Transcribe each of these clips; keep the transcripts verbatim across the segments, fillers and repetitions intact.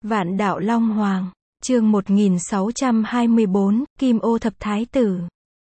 Vạn đạo Long Hoàng, chương một nghìn sáu trăm hai mươi bốn, Kim Ô Thập Thái Tử.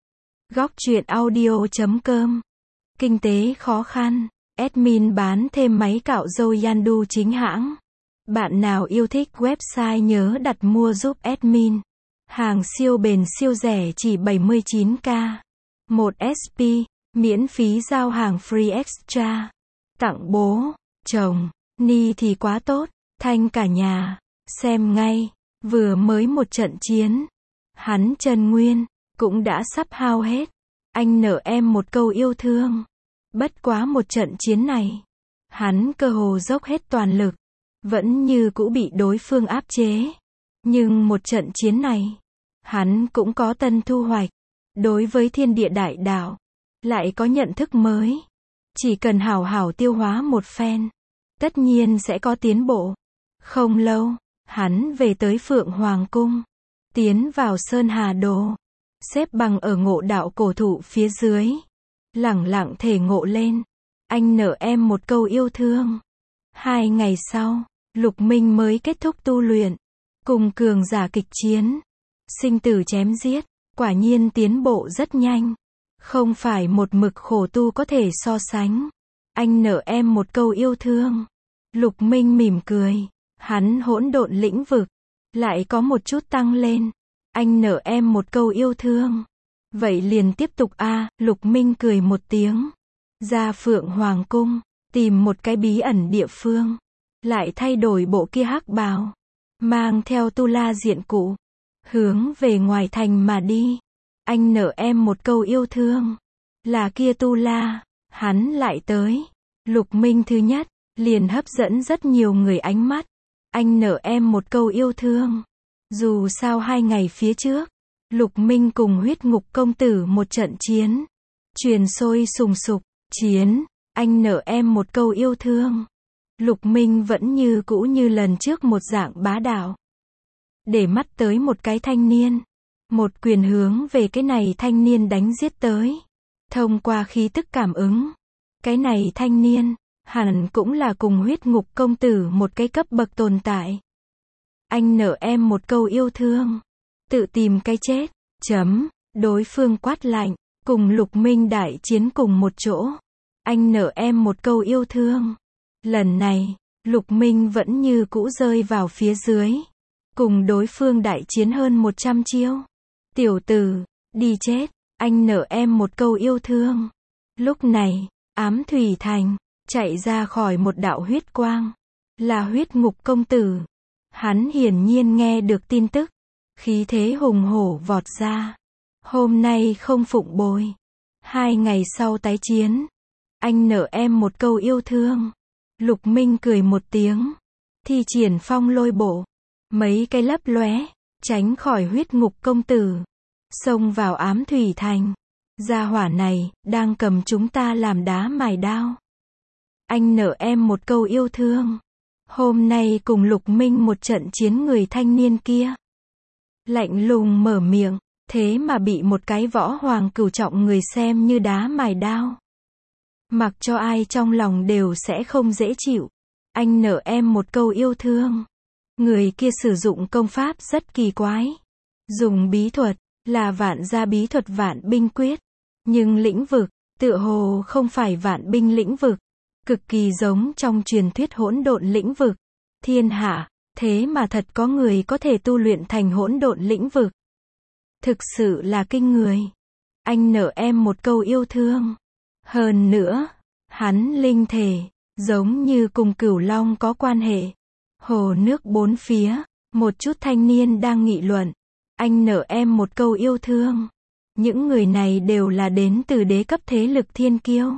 Góc truyện audio chấm com. Kinh tế khó khăn, admin bán thêm máy cạo râu Yandu chính hãng. Bạn nào yêu thích website nhớ đặt mua giúp admin. Hàng siêu bền siêu rẻ chỉ bảy mươi chín k. một ét pê, miễn phí giao hàng free extra. Tặng bố, chồng, ni thì quá tốt, thanh cả nhà. Xem ngay, vừa mới một trận chiến. Hắn Trần Nguyên, cũng đã sắp hao hết. Anh nợ em một câu yêu thương. Bất quá một trận chiến này. Hắn cơ hồ dốc hết toàn lực. Vẫn như cũ bị đối phương áp chế. Nhưng một trận chiến này. Hắn cũng có tân thu hoạch. Đối với thiên địa đại đạo. Lại có nhận thức mới. Chỉ cần hảo hảo tiêu hóa một phen. Tất nhiên sẽ có tiến bộ. Không lâu. Hắn về tới Phượng Hoàng Cung. Tiến vào Sơn Hà Đồ. Xếp bằng ở ngộ đạo cổ thụ phía dưới. Lẳng lặng thể ngộ lên. Anh nợ em một câu yêu thương. Hai ngày sau, Lục Minh mới kết thúc tu luyện. Cùng cường giả kịch chiến. Sinh tử chém giết. Quả nhiên tiến bộ rất nhanh. Không phải một mực khổ tu có thể so sánh. Anh nợ em một câu yêu thương. Lục Minh mỉm cười. Hắn hỗn độn lĩnh vực. Lại có một chút tăng lên. Anh nợ em một câu yêu thương. Vậy liền tiếp tục a à, Lục Minh cười một tiếng. Ra Phượng Hoàng Cung. Tìm một cái bí ẩn địa phương. Lại thay đổi bộ kia hắc bào. Mang theo tu la diện cụ. Hướng về ngoài thành mà đi. Anh nợ em một câu yêu thương. Là kia tu la. Hắn lại tới. Lục Minh thứ nhất. Liền hấp dẫn rất nhiều người ánh mắt. Anh nợ em một câu yêu thương. Dù sao hai ngày phía trước, Lục Minh cùng huyết ngục công tử một trận chiến. Truyền sôi sùng sục, chiến, anh nợ em một câu yêu thương. Lục Minh vẫn như cũ như lần trước một dạng bá đạo. Để mắt tới một cái thanh niên. Một quyền hướng về cái này thanh niên đánh giết tới. Thông qua khí tức cảm ứng. Cái này thanh niên. Hẳn cũng là cùng huyết ngục công tử một cái cấp bậc tồn tại. Anh nợ em một câu yêu thương. Tự tìm cái chết. Chấm. Đối phương quát lạnh. Cùng Lục Minh đại chiến cùng một chỗ. Anh nợ em một câu yêu thương. Lần này, Lục Minh vẫn như cũ rơi vào phía dưới. Cùng đối phương đại chiến hơn một trăm chiêu. Tiểu tử, đi chết. Anh nợ em một câu yêu thương. Lúc này, Ám Thủy Thành. Chạy ra khỏi một đạo huyết quang. Là huyết ngục công tử. Hắn hiển nhiên nghe được tin tức. Khí thế hùng hổ vọt ra. Hôm nay không phụng bồi. Hai ngày sau tái chiến. Anh nợ em một câu yêu thương. Lục Minh cười một tiếng. Thi triển phong lôi bộ. Mấy cái lấp lóe. Tránh khỏi huyết ngục công tử. Xông vào Ám Thủy Thành. Gia hỏa này, đang cầm chúng ta làm đá mài đao. Anh nợ em một câu yêu thương. Hôm nay cùng Lục Minh một trận chiến người thanh niên kia. Lạnh lùng mở miệng. Thế mà bị một cái võ hoàng cửu trọng người xem như đá mài đao. Mặc cho ai trong lòng đều sẽ không dễ chịu. Anh nợ em một câu yêu thương. Người kia sử dụng công pháp rất kỳ quái. Dùng bí thuật. Là vạn gia bí thuật vạn binh quyết. Nhưng lĩnh vực. Tựa hồ không phải vạn binh lĩnh vực. Cực kỳ giống trong truyền thuyết hỗn độn lĩnh vực. Thiên hạ, thế mà thật có người có thể tu luyện thành hỗn độn lĩnh vực. Thực sự là kinh người. Anh nợ em một câu yêu thương. Hơn nữa, hắn linh thể, giống như cùng Cửu Long có quan hệ. Hồ nước bốn phía, một chút thanh niên đang nghị luận. Anh nợ em một câu yêu thương. Những người này đều là đến từ đế cấp thế lực thiên kiêu.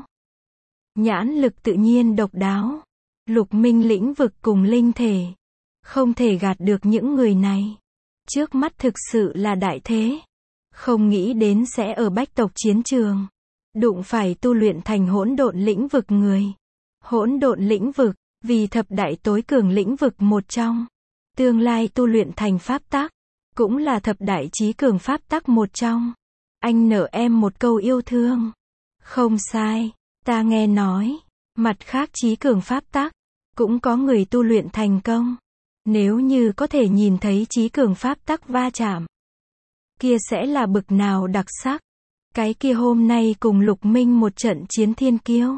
Nhãn lực tự nhiên độc đáo. Lục Minh lĩnh vực cùng linh thể. Không thể gạt được những người này. Trước mắt thực sự là đại thế. Không nghĩ đến sẽ ở bách tộc chiến trường. Đụng phải tu luyện thành hỗn độn lĩnh vực người. Hỗn độn lĩnh vực, vì thập đại tối cường lĩnh vực một trong. Tương lai tu luyện thành pháp tắc. Cũng là thập đại chí cường pháp tắc một trong. Anh nợ em một câu yêu thương. Không sai. Ta nghe nói, mặt khác chí cường pháp tắc, cũng có người tu luyện thành công. Nếu như có thể nhìn thấy trí cường pháp tắc va chạm, kia sẽ là bực nào đặc sắc. Cái kia hôm nay cùng Lục Minh một trận chiến thiên kiêu.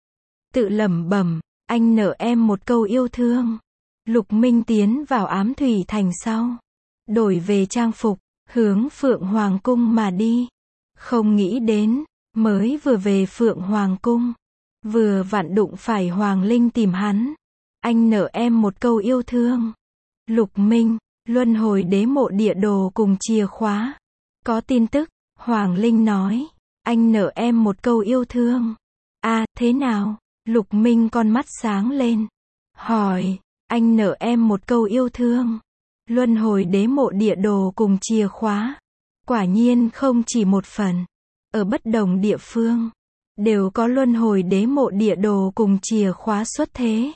Tự lẩm bẩm, anh nợ em một câu yêu thương. Lục Minh tiến vào ám thủy thành sau, đổi về trang phục, hướng Phượng Hoàng Cung mà đi. Không nghĩ đến, mới vừa về Phượng Hoàng Cung, vừa vặn đụng phải Hoàng Linh tìm hắn. Anh nợ em một câu yêu thương. Lục Minh, luân hồi đế mộ địa đồ cùng chìa khóa. Có tin tức, Hoàng Linh nói, anh nợ em một câu yêu thương. À, thế nào? Lục Minh con mắt sáng lên, hỏi, anh nợ em một câu yêu thương. Luân hồi đế mộ địa đồ cùng chìa khóa. Quả nhiên không chỉ một phần. Ở bất đồng địa phương, đều có luân hồi đế mộ địa đồ cùng chìa khóa xuất thế.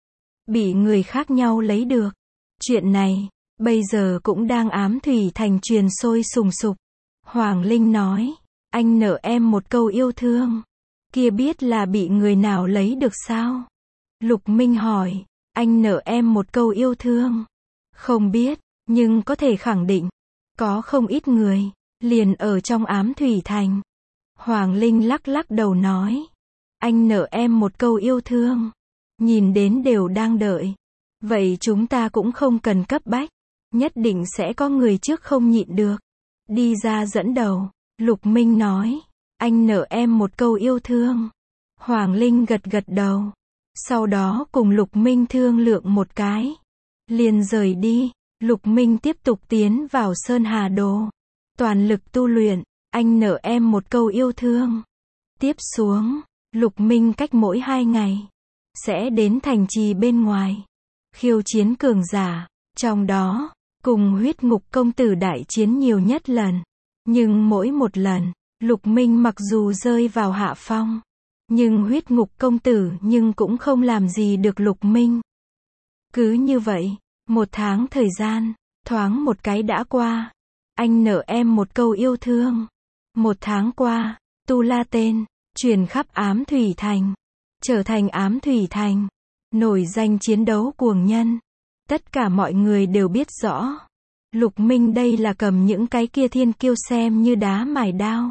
Bị người khác nhau lấy được. Chuyện này, bây giờ cũng đang ám thủy thành truyền sôi sùng sục. Hoàng Linh nói, anh nợ em một câu yêu thương. Kia biết là bị người nào lấy được sao? Lục Minh hỏi, anh nợ em một câu yêu thương. Không biết, nhưng có thể khẳng định, có không ít người, liền ở trong ám thủy thành. Hoàng Linh lắc lắc đầu nói, anh nợ em một câu yêu thương. Nhìn đến đều đang đợi. Vậy chúng ta cũng không cần cấp bách. Nhất định sẽ có người trước không nhịn được. Đi ra dẫn đầu. Lục Minh nói, anh nợ em một câu yêu thương. Hoàng Linh gật gật đầu. Sau đó cùng Lục Minh thương lượng một cái. Liền rời đi. Lục Minh tiếp tục tiến vào Sơn Hà Đồ. Toàn lực tu luyện. Anh nợ em một câu yêu thương. Tiếp xuống, Lục Minh cách mỗi hai ngày sẽ đến thành trì bên ngoài, khiêu chiến cường giả, trong đó, cùng huyết ngục công tử đại chiến nhiều nhất lần. Nhưng mỗi một lần, Lục Minh mặc dù rơi vào hạ phong, nhưng huyết ngục công tử nhưng cũng không làm gì được Lục Minh. Cứ như vậy, một tháng thời gian, thoáng một cái đã qua. Anh nợ em một câu yêu thương. Một tháng qua, Tu La tên, truyền khắp ám thủy thành. Trở thành ám thủy thành, nổi danh chiến đấu cuồng nhân. Tất cả mọi người đều biết rõ. Lục Minh đây là cầm những cái kia thiên kiêu xem như đá mài đao.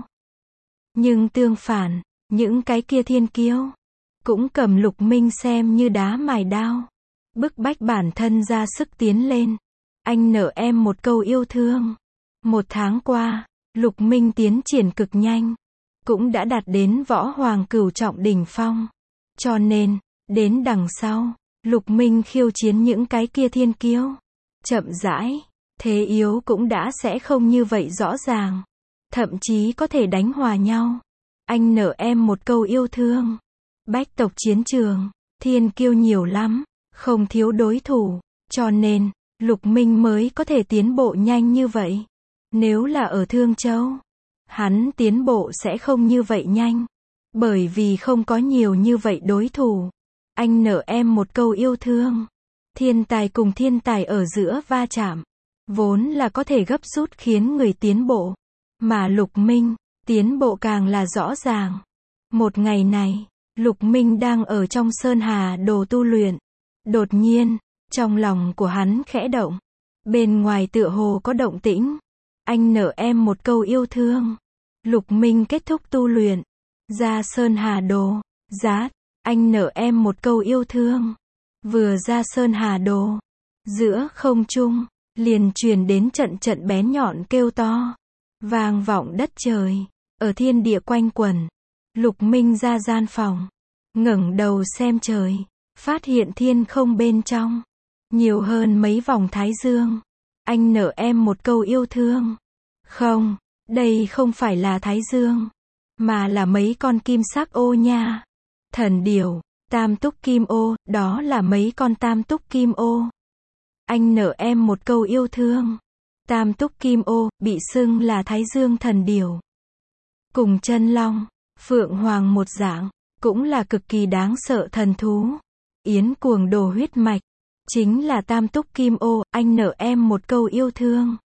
Nhưng tương phản, những cái kia thiên kiêu cũng cầm Lục Minh xem như đá mài đao. Bức bách bản thân ra sức tiến lên. Anh nợ em một câu yêu thương. Một tháng qua, Lục Minh tiến triển cực nhanh. Cũng đã đạt đến võ hoàng cửu trọng đỉnh phong. Cho nên, đến đằng sau, Lục Minh khiêu chiến những cái kia thiên kiêu. Chậm rãi, thế yếu cũng đã sẽ không như vậy rõ ràng. Thậm chí có thể đánh hòa nhau. Anh nợ em một câu yêu thương. Bách tộc chiến trường, thiên kiêu nhiều lắm, không thiếu đối thủ. Cho nên, Lục Minh mới có thể tiến bộ nhanh như vậy. Nếu là ở Thương Châu, hắn tiến bộ sẽ không như vậy nhanh. Bởi vì không có nhiều như vậy đối thủ. Anh nợ em một câu yêu thương. Thiên tài cùng thiên tài ở giữa va chạm, vốn là có thể gấp rút khiến người tiến bộ. Mà Lục Minh, tiến bộ càng là rõ ràng. Một ngày này, Lục Minh đang ở trong Sơn Hà Đồ tu luyện. Đột nhiên, trong lòng của hắn khẽ động. Bên ngoài tựa hồ có động tĩnh. Anh nợ em một câu yêu thương. Lục Minh kết thúc tu luyện. Ra Sơn Hà Đồ, giá, anh nợ em một câu yêu thương. Vừa ra Sơn Hà Đồ, giữa không trung, liền truyền đến trận trận bén nhọn kêu to. Vang vọng đất trời, ở thiên địa quanh quẩn. Lục Minh ra gian phòng, ngẩng đầu xem trời, phát hiện thiên không bên trong nhiều hơn mấy vòng thái dương. Anh nợ em một câu yêu thương. Không, đây không phải là thái dương, mà là mấy con kim sắc ô nha. Thần điểu, tam túc kim ô, đó là mấy con tam túc kim ô. Anh nợ em một câu yêu thương. Tam túc kim ô, bị xưng là thái dương thần điểu. Cùng chân long, phượng hoàng một dạng, cũng là cực kỳ đáng sợ thần thú. Yến cuồng đồ huyết mạch, chính là tam túc kim ô, anh nợ em một câu yêu thương.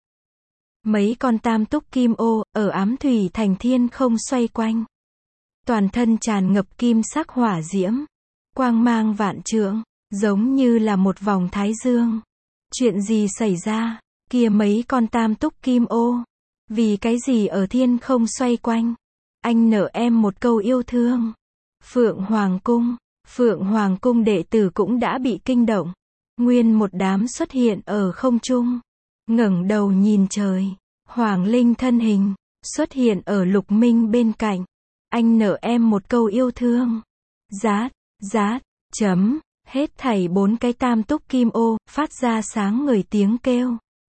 Mấy con tam túc kim ô, ở ám thủy thành thiên không xoay quanh. Toàn thân tràn ngập kim sắc hỏa diễm. Quang mang vạn trượng, giống như là một vòng thái dương. Chuyện gì xảy ra? Kia mấy con tam túc kim ô. Vì cái gì ở thiên không xoay quanh? Anh nợ em một câu yêu thương. Phượng Hoàng Cung. Phượng Hoàng Cung đệ tử cũng đã bị kinh động. Nguyên một đám xuất hiện ở không trung. Ngẩng đầu nhìn trời. Hoàng Linh thân hình. Xuất hiện ở Lục Minh bên cạnh. Anh nợ em một câu yêu thương. Rát, rát, chấm. Hết thảy bốn cái tam túc kim ô, phát ra sáng ngời tiếng kêu.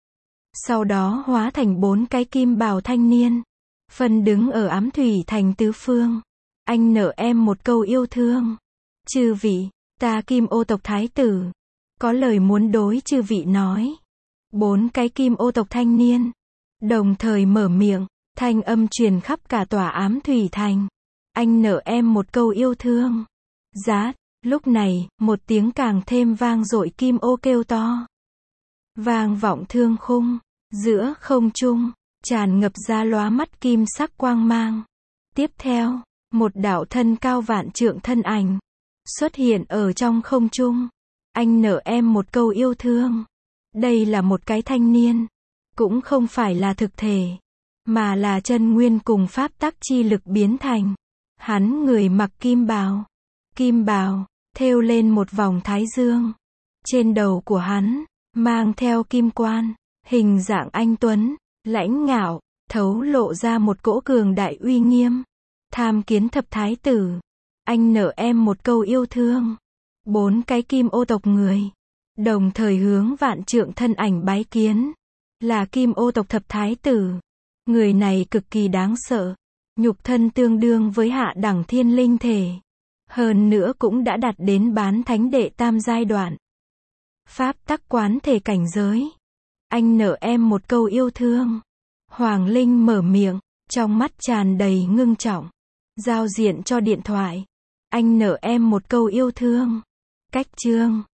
Sau đó hóa thành bốn cái kim bào thanh niên. Phân đứng ở ám thủy thành tứ phương. Anh nợ em một câu yêu thương. Chư vị, ta kim ô tộc thái tử. Có lời muốn đối chư vị nói. Bốn cái kim ô tộc thanh niên. Đồng thời mở miệng, thanh âm truyền khắp cả tòa ám thủy thành. Anh nợ em một câu yêu thương. Rát. Lúc này, một tiếng càng thêm vang dội kim ô kêu to. Vang vọng thương khung, giữa không trung, tràn ngập ra lóa mắt kim sắc quang mang. Tiếp theo, một đạo thân cao vạn trượng thân ảnh, xuất hiện ở trong không trung. Anh nợ em một câu yêu thương. Đây là một cái thanh niên, cũng không phải là thực thể, mà là chân nguyên cùng pháp tắc chi lực biến thành. Hắn người mặc kim bào, kim bào thêu lên một vòng thái dương. Trên đầu của hắn, mang theo kim quan, hình dạng anh tuấn, lãnh ngạo, thấu lộ ra một cỗ cường đại uy nghiêm. Tham kiến thập thái tử. Anh nợ em một câu yêu thương. Bốn cái kim ô tộc người, đồng thời hướng vạn trượng thân ảnh bái kiến. Là kim ô tộc thập thái tử. Người này cực kỳ đáng sợ. Nhục thân tương đương với hạ đẳng thiên linh thể. Hơn nữa cũng đã đạt đến bán thánh đệ tam giai đoạn. Pháp tắc quán thể cảnh giới. Anh nợ em một câu yêu thương. Hoàng Linh mở miệng, trong mắt tràn đầy ngưng trọng. Giao diện cho điện thoại. Anh nợ em một câu yêu thương. Cách chương.